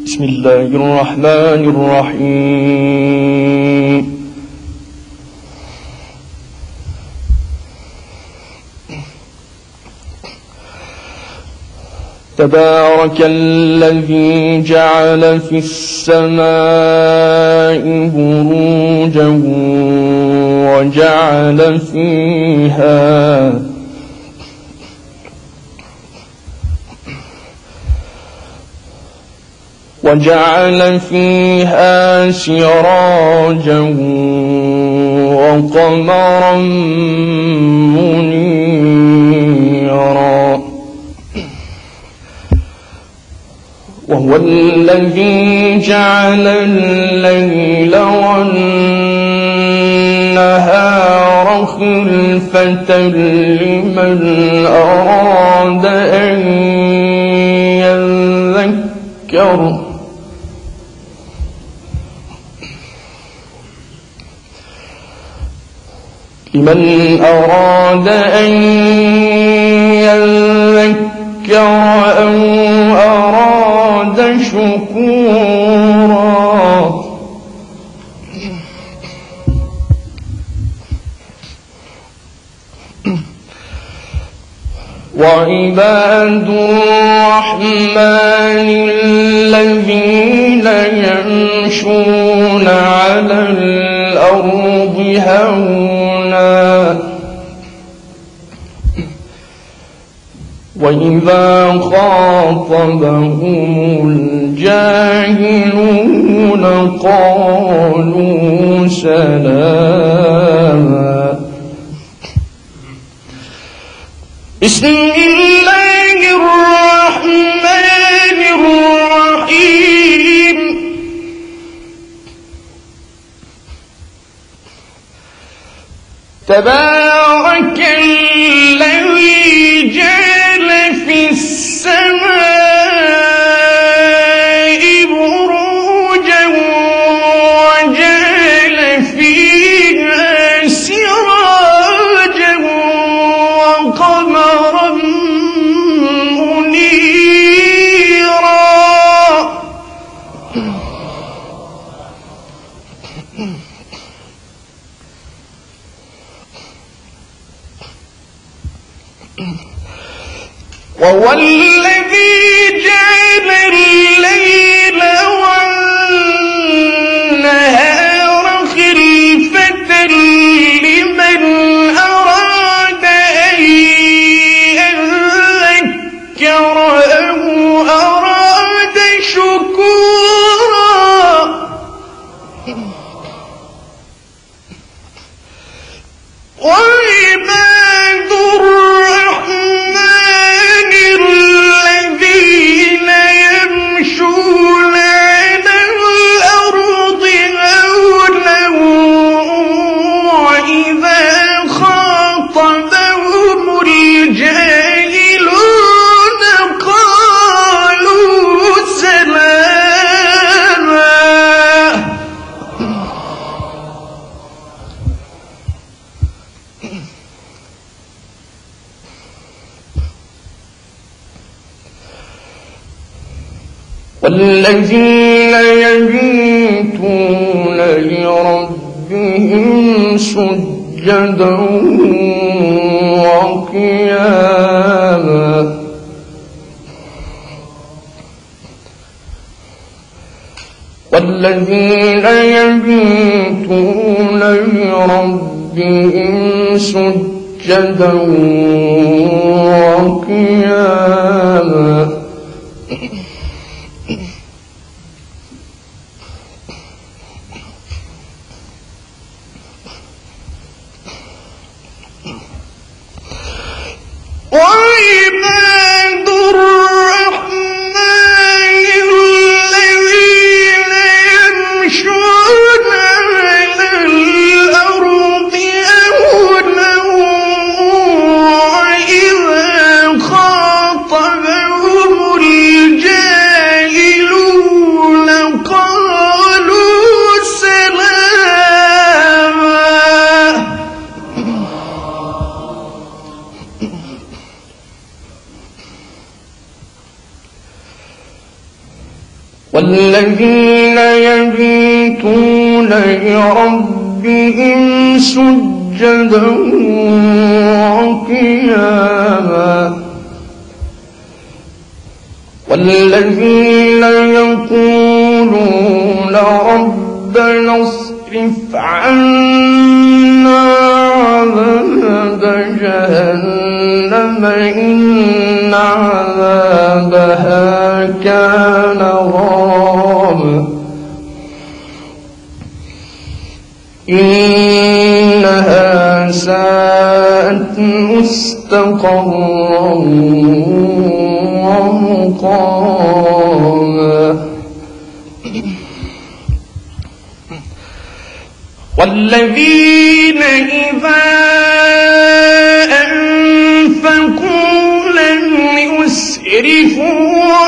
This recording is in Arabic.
بسم الله الرحمن الرحيم. تبارك الذي جعل في السماء بروجا وجعل فيها سراجا وقمرا منيرا. وهو الذي جعل الليل والنهار خلفة لمن أراد أن يذكر أو أراد شكورا. وعباد الرحمن الذين يمشون على الأرض هونا وإذا خاطبهم الجاهلون قالوا سلاما. بسم الله الرحمن الرحيم. تبارك الذي جعل في السماء بروجا وجعل فيها سراجا وقمرا منيرا. وهو الذي جعل الليل والنهار خلفة لمن أراد أن يذكر أو أراد شكورا. وعباد الرحمن الذين يمشون على الأرض هونا وإذا خاطبهم الجاهلون قالوا سلاما. والذين يبيتون لربهم سجدا وقياما. والذين يبيتون لربهم سجدا وقياما. وعباد الرحمن الذين يمشون على الأرض هونا وإذا خاطبهم الجاهلون والذين يبيتون لربهم سجدا وقياما والذين يقولون ربنا اصرف عنا عذاب جهنم إن عذابها كان غراما إنها ساءت مستقرا ومقاما والذين إذا أنفقوا لم يسرفوا